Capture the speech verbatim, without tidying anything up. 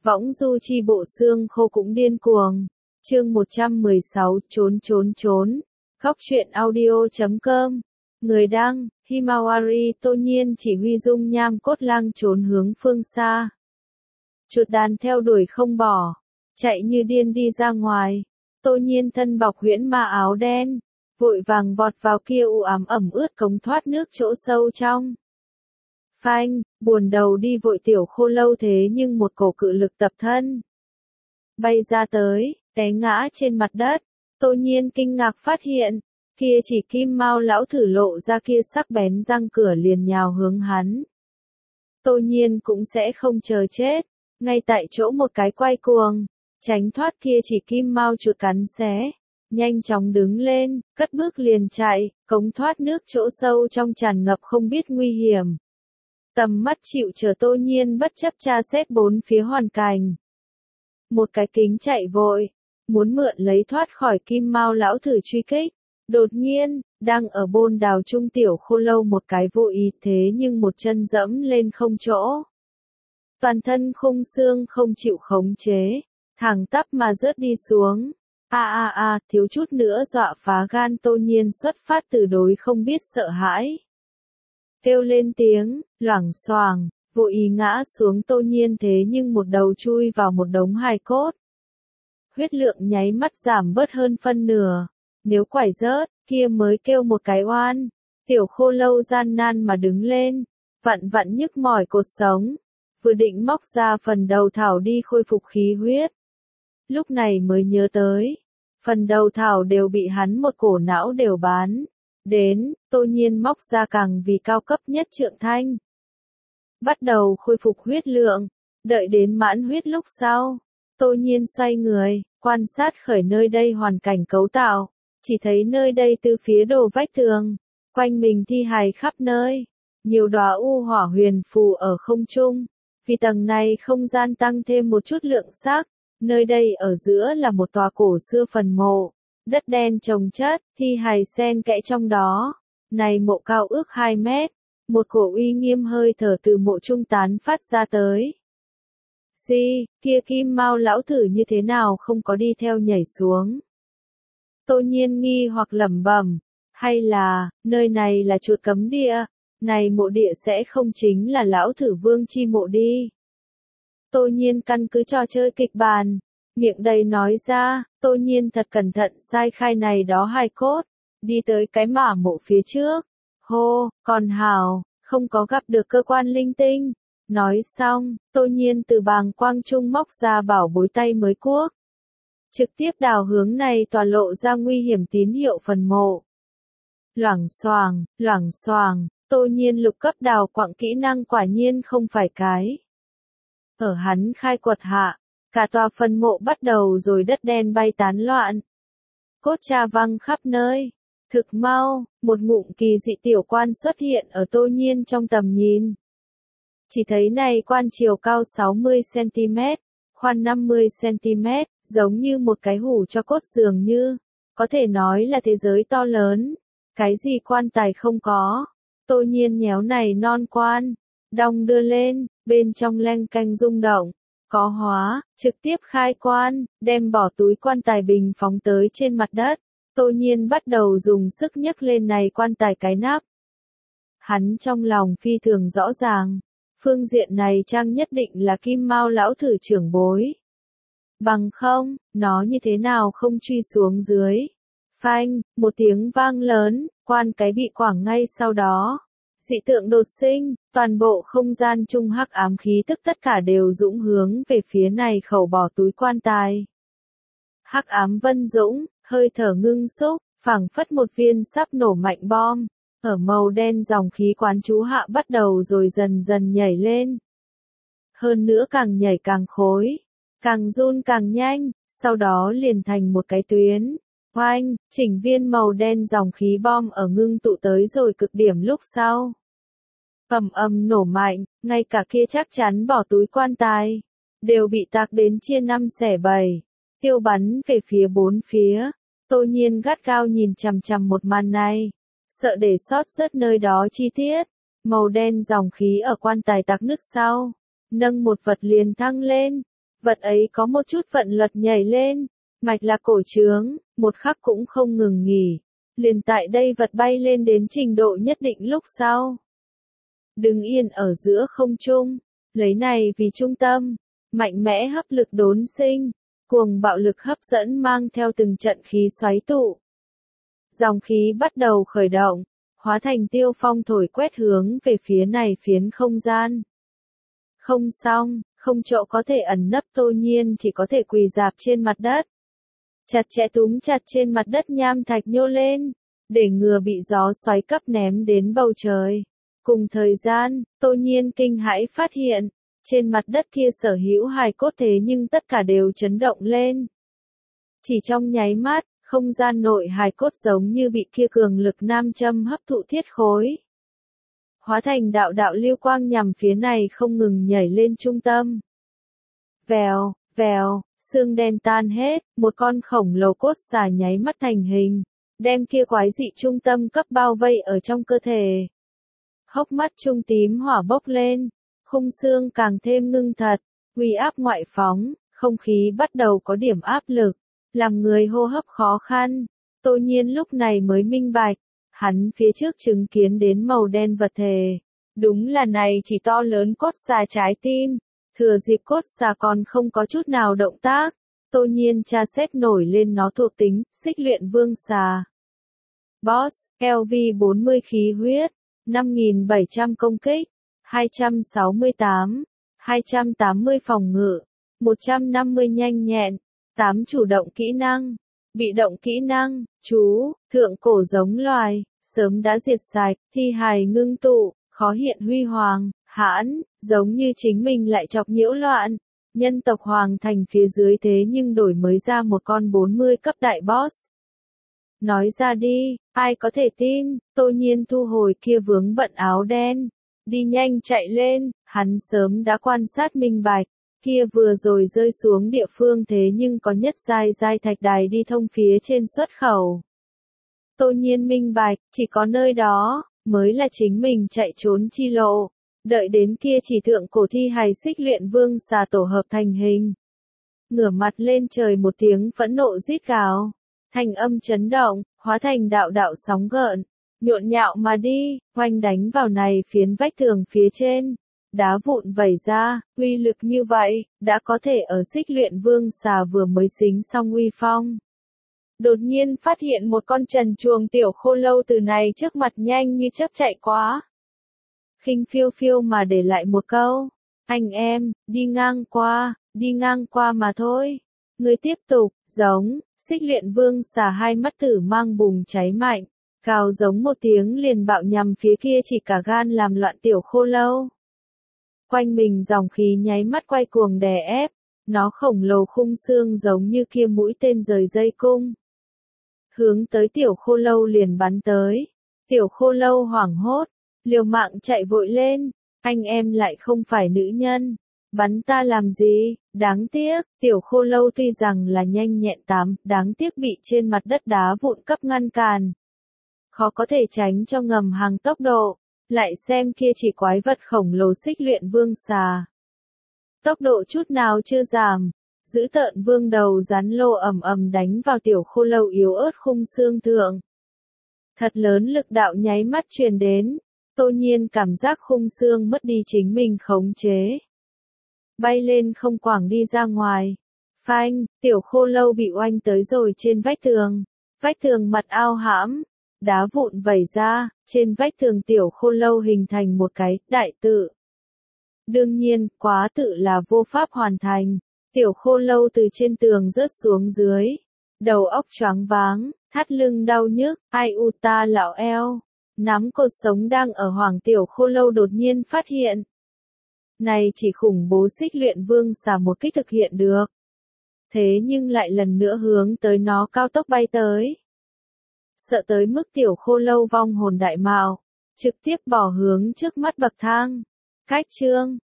Võng du chi bộ xương khô cũng điên cuồng. Chương một trăm mười sáu trốn trốn trốn. Góc truyện audio chấm com. Người đăng, Himawari Tô Nhiên chỉ huy dung nham cốt lang trốn hướng phương xa. Chuột đàn theo đuổi không bỏ, chạy như điên đi ra ngoài. Tô Nhiên thân bọc huyễn ma áo đen, vội vàng vọt vào kia u ám ẩm ướt cống thoát nước chỗ sâu trong. Phanh, buồn đầu đi vội tiểu khô lâu thế nhưng một cổ cự lực tập thân. Bay ra tới, té ngã trên mặt đất. Tô Nhiên kinh ngạc phát hiện, kia chỉ kim mao lão thử lộ ra kia sắc bén răng cửa liền nhào hướng hắn. Tô Nhiên cũng sẽ không chờ chết, ngay tại chỗ một cái quay cuồng, tránh thoát kia chỉ kim mao chuột cắn xé. Nhanh chóng đứng lên, cất bước liền chạy, cống thoát nước chỗ sâu trong tràn ngập không biết nguy hiểm. Tầm mắt chịu chờ Tô Nhiên bất chấp tra xét bốn phía hoàn cảnh. Một cái kính chạy vội, muốn mượn lấy thoát khỏi kim mao lão thử truy kích. Đột nhiên, đang ở bôn đào trung tiểu khô lâu một cái vô ý thế nhưng một chân dẫm lên không chỗ. Toàn thân khung xương không chịu khống chế, thẳng tắp mà rớt đi xuống. A a a, thiếu chút nữa dọa phá gan. Tô Nhiên xuất phát từ đối không biết sợ hãi. Kêu lên tiếng, loảng xoảng, vô ý ngã xuống. Tô Nhiên thế nhưng một đầu chui vào một đống hài cốt. Huyết lượng nháy mắt giảm bớt hơn phân nửa. Nếu quải rớt, kia mới kêu một cái oan. Tiểu khô lâu gian nan mà đứng lên, vặn vặn nhức mỏi cột sống, vừa định móc ra phần đầu thảo đi khôi phục khí huyết. Lúc này mới nhớ tới, phần đầu thảo đều bị hắn một cổ não đều bán. Đến, Tô Nhiên móc ra càng vì cao cấp nhất trượng thanh. Bắt đầu khôi phục huyết lượng, đợi đến mãn huyết lúc sau. Tô Nhiên xoay người, quan sát khởi nơi đây hoàn cảnh cấu tạo, chỉ thấy nơi đây từ phía đồ vách tường, quanh mình thi hài khắp nơi, nhiều đóa u hỏa huyền phù ở không trung, vì tầng này không gian tăng thêm một chút lượng sắc, nơi đây ở giữa là một tòa cổ xưa phần mộ, đất đen chồng chất, thi hài xen kẽ trong đó, này mộ cao ước hai mét, một cổ uy nghiêm hơi thở từ mộ trung tán phát ra tới. Si, kia kim mao lão thử như thế nào không có đi theo nhảy xuống. Tô Nhiên nghi hoặc lẩm bẩm, hay là, nơi này là chuột cấm địa, này mộ địa sẽ không chính là lão thử vương chi mộ đi. Tô Nhiên căn cứ trò chơi kịch bản, miệng đầy nói ra. Tô Nhiên thật cẩn thận sai khai này đó hài cốt, đi tới cái mả mộ phía trước. Hô, còn hào, không có gặp được cơ quan linh tinh. Nói xong, Tô Nhiên từ bàng quang trung móc ra bảo bối tay mới cuốc. Trực tiếp đào hướng này tòa lộ ra nguy hiểm tín hiệu phần mộ. Loảng xoàng, loảng xoàng, Tô Nhiên lục cấp đào quặng kỹ năng quả nhiên không phải cái. Ở hắn khai quật hạ, cả tòa phần mộ bắt đầu rồi đất đen bay tán loạn. Cốt cha văng khắp nơi. Thực mau, một ngụm kỳ dị tiểu quan xuất hiện ở Tô Nhiên trong tầm nhìn. Chỉ thấy này quan chiều cao sáu mươi xăng-ti-mét, khoan năm mươi xăng-ti-mét, giống như một cái hủ cho cốt dường như, có thể nói là thế giới to lớn, cái gì quan tài không có. Tô Nhiên nhéo này non quan, đong đưa lên, bên trong leng canh rung động, có hóa, trực tiếp khai quan, đem bỏ túi quan tài bình phóng tới trên mặt đất. Tô Nhiên bắt đầu dùng sức nhấc lên này quan tài cái nắp. Hắn trong lòng phi thường rõ ràng, phương diện này trang nhất định là kim mao lão thử trưởng bối. Bằng không, nó như thế nào không truy xuống dưới. Phanh, một tiếng vang lớn, quan cái bị quảng ngay sau đó. Dị tượng đột sinh, toàn bộ không gian trung hắc ám khí tức tất cả đều dũng hướng về phía này khẩu bỏ túi quan tài. Hắc ám vân dũng, hơi thở ngưng xúc, phảng phất một viên sắp nổ mạnh bom. Ở màu đen dòng khí quán chú hạ bắt đầu rồi dần dần nhảy lên. Hơn nữa càng nhảy càng khối, càng run càng nhanh, sau đó liền thành một cái tuyến. Oanh, chỉnh viên màu đen dòng khí bom ở ngưng tụ tới rồi cực điểm lúc sau. Ầm ầm nổ mạnh, ngay cả kia chắc chắn bỏ túi quan tài, đều bị tạc đến chia năm xẻ bảy, tiêu bắn về phía bốn phía. Tô Nhiên gắt gao nhìn chằm chằm một màn này, sợ để sót rớt nơi đó chi tiết. Màu đen dòng khí ở quan tài tạc nứt sau, nâng một vật liền thăng lên, vật ấy có một chút vận luật nhảy lên, mạch là cổ trướng, một khắc cũng không ngừng nghỉ. Liền tại đây vật bay lên đến trình độ nhất định lúc sau. Đứng yên ở giữa không trung, lấy này vì trung tâm, mạnh mẽ hấp lực đốn sinh, cuồng bạo lực hấp dẫn mang theo từng trận khí xoáy tụ. Dòng khí bắt đầu khởi động, hóa thành tiêu phong thổi quét hướng về phía này phiến không gian. Không xong, không chỗ có thể ẩn nấp Tô Nhiên chỉ có thể quỳ dạp trên mặt đất. Chặt chẽ túm chặt trên mặt đất nham thạch nhô lên, để ngừa bị gió xoáy cấp ném đến bầu trời. Cùng thời gian, Tô Nhiên kinh hãi phát hiện, trên mặt đất kia sở hữu hài cốt thế nhưng tất cả đều chấn động lên. Chỉ trong nháy mắt, không gian nội hài cốt giống như bị kia cường lực nam châm hấp thụ thiết khối. Hóa thành đạo đạo lưu quang nhằm phía này không ngừng nhảy lên trung tâm. Vèo, vèo, xương đen tan hết, một con khổng lồ cốt xà nháy mắt thành hình, đem kia quái dị trung tâm cấp bao vây ở trong cơ thể. Hốc mắt trung tím hỏa bốc lên, khung xương càng thêm ngưng thật, uy áp ngoại phóng, không khí bắt đầu có điểm áp lực, làm người hô hấp khó khăn. Tô Nhiên lúc này mới minh bạch, hắn phía trước chứng kiến đến màu đen vật thể, đúng là này chỉ to lớn cốt xà trái tim, thừa dịp cốt xà còn không có chút nào động tác, Tô Nhiên tra xét nổi lên nó thuộc tính, xích luyện vương xà. Boss, L V bốn mươi khí huyết, năm nghìn bảy trăm công kích, hai trăm sáu mươi tám, hai trăm tám mươi phòng ngự, một trăm năm mươi nhanh nhẹn, tám chủ động kỹ năng, bị động kỹ năng, chú, thượng cổ giống loài, sớm đã diệt sạch, thi hài ngưng tụ, khó hiện huy hoàng, hãn, giống như chính mình lại chọc nhiễu loạn. Nhân tộc hoàng thành phía dưới thế nhưng đổi mới ra một con bốn mươi cấp đại boss. Nói ra đi, ai có thể tin, Tô Nhiên thu hồi kia vướng bận áo đen, đi nhanh chạy lên, hắn sớm đã quan sát minh bạch, kia vừa rồi rơi xuống địa phương thế nhưng có nhất giai giai thạch đài đi thông phía trên xuất khẩu. Tô Nhiên minh bạch, chỉ có nơi đó, mới là chính mình chạy trốn chi lộ, đợi đến kia chỉ thượng cổ thi hài xích luyện vương xà tổ hợp thành hình. Ngửa mặt lên trời một tiếng phẫn nộ rít gào. Thanh âm chấn động, hóa thành đạo đạo sóng gợn, nhộn nhạo mà đi, oanh đánh vào này phiến vách tường phía trên. Đá vụn vẩy ra, uy lực như vậy, đã có thể ở xích luyện vương xà vừa mới xính xong uy phong. Đột nhiên phát hiện một con trần truồng tiểu khô lâu từ này trước mặt nhanh như chớp chạy quá. Khinh phiêu phiêu mà để lại một câu, anh em, đi ngang qua, đi ngang qua mà thôi. Người tiếp tục, giống. Xích luyện vương xà hai mắt tử mang bùng cháy mạnh, cào giống một tiếng liền bạo nhằm phía kia chỉ cả gan làm loạn tiểu khô lâu. Quanh mình dòng khí nháy mắt quay cuồng đè ép, nó khổng lồ khung xương giống như kia mũi tên rời dây cung. Hướng tới tiểu khô lâu liền bắn tới, tiểu khô lâu hoảng hốt, liều mạng chạy vội lên, anh em lại không phải nữ nhân. Bắn ta làm gì, đáng tiếc, tiểu khô lâu tuy rằng là nhanh nhẹn tám, đáng tiếc bị trên mặt đất đá vụn cấp ngăn cản. Khó có thể tránh cho ngầm hàng tốc độ, lại xem kia chỉ quái vật khổng lồ xích luyện vương xà. Tốc độ chút nào chưa giảm, giữ tợn vương đầu rắn lô ầm ầm đánh vào tiểu khô lâu yếu ớt khung xương thượng. Thật lớn lực đạo nháy mắt truyền đến, Tô Nhiên cảm giác khung xương mất đi chính mình khống chế. Bay lên không quảng đi ra ngoài. Phanh, tiểu khô lâu bị oanh tới rồi trên vách tường. Vách tường mặt ao hãm, đá vụn vẩy ra, trên vách tường tiểu khô lâu hình thành một cái đại tự. Đương nhiên, quá tự là vô pháp hoàn thành. Tiểu khô lâu từ trên tường rớt xuống dưới. Đầu óc choáng váng, thắt lưng đau nhức, ai u ta lão eo. Nắm cột sống đang ở hoàng tiểu khô lâu đột nhiên phát hiện. Này chỉ khủng bố xích luyện vương xà một kích thực hiện được. Thế nhưng lại lần nữa hướng tới nó cao tốc bay tới. Sợ tới mức tiểu khô lâu vong hồn đại mạo, trực tiếp bỏ hướng trước mắt bậc thang. Cách chương,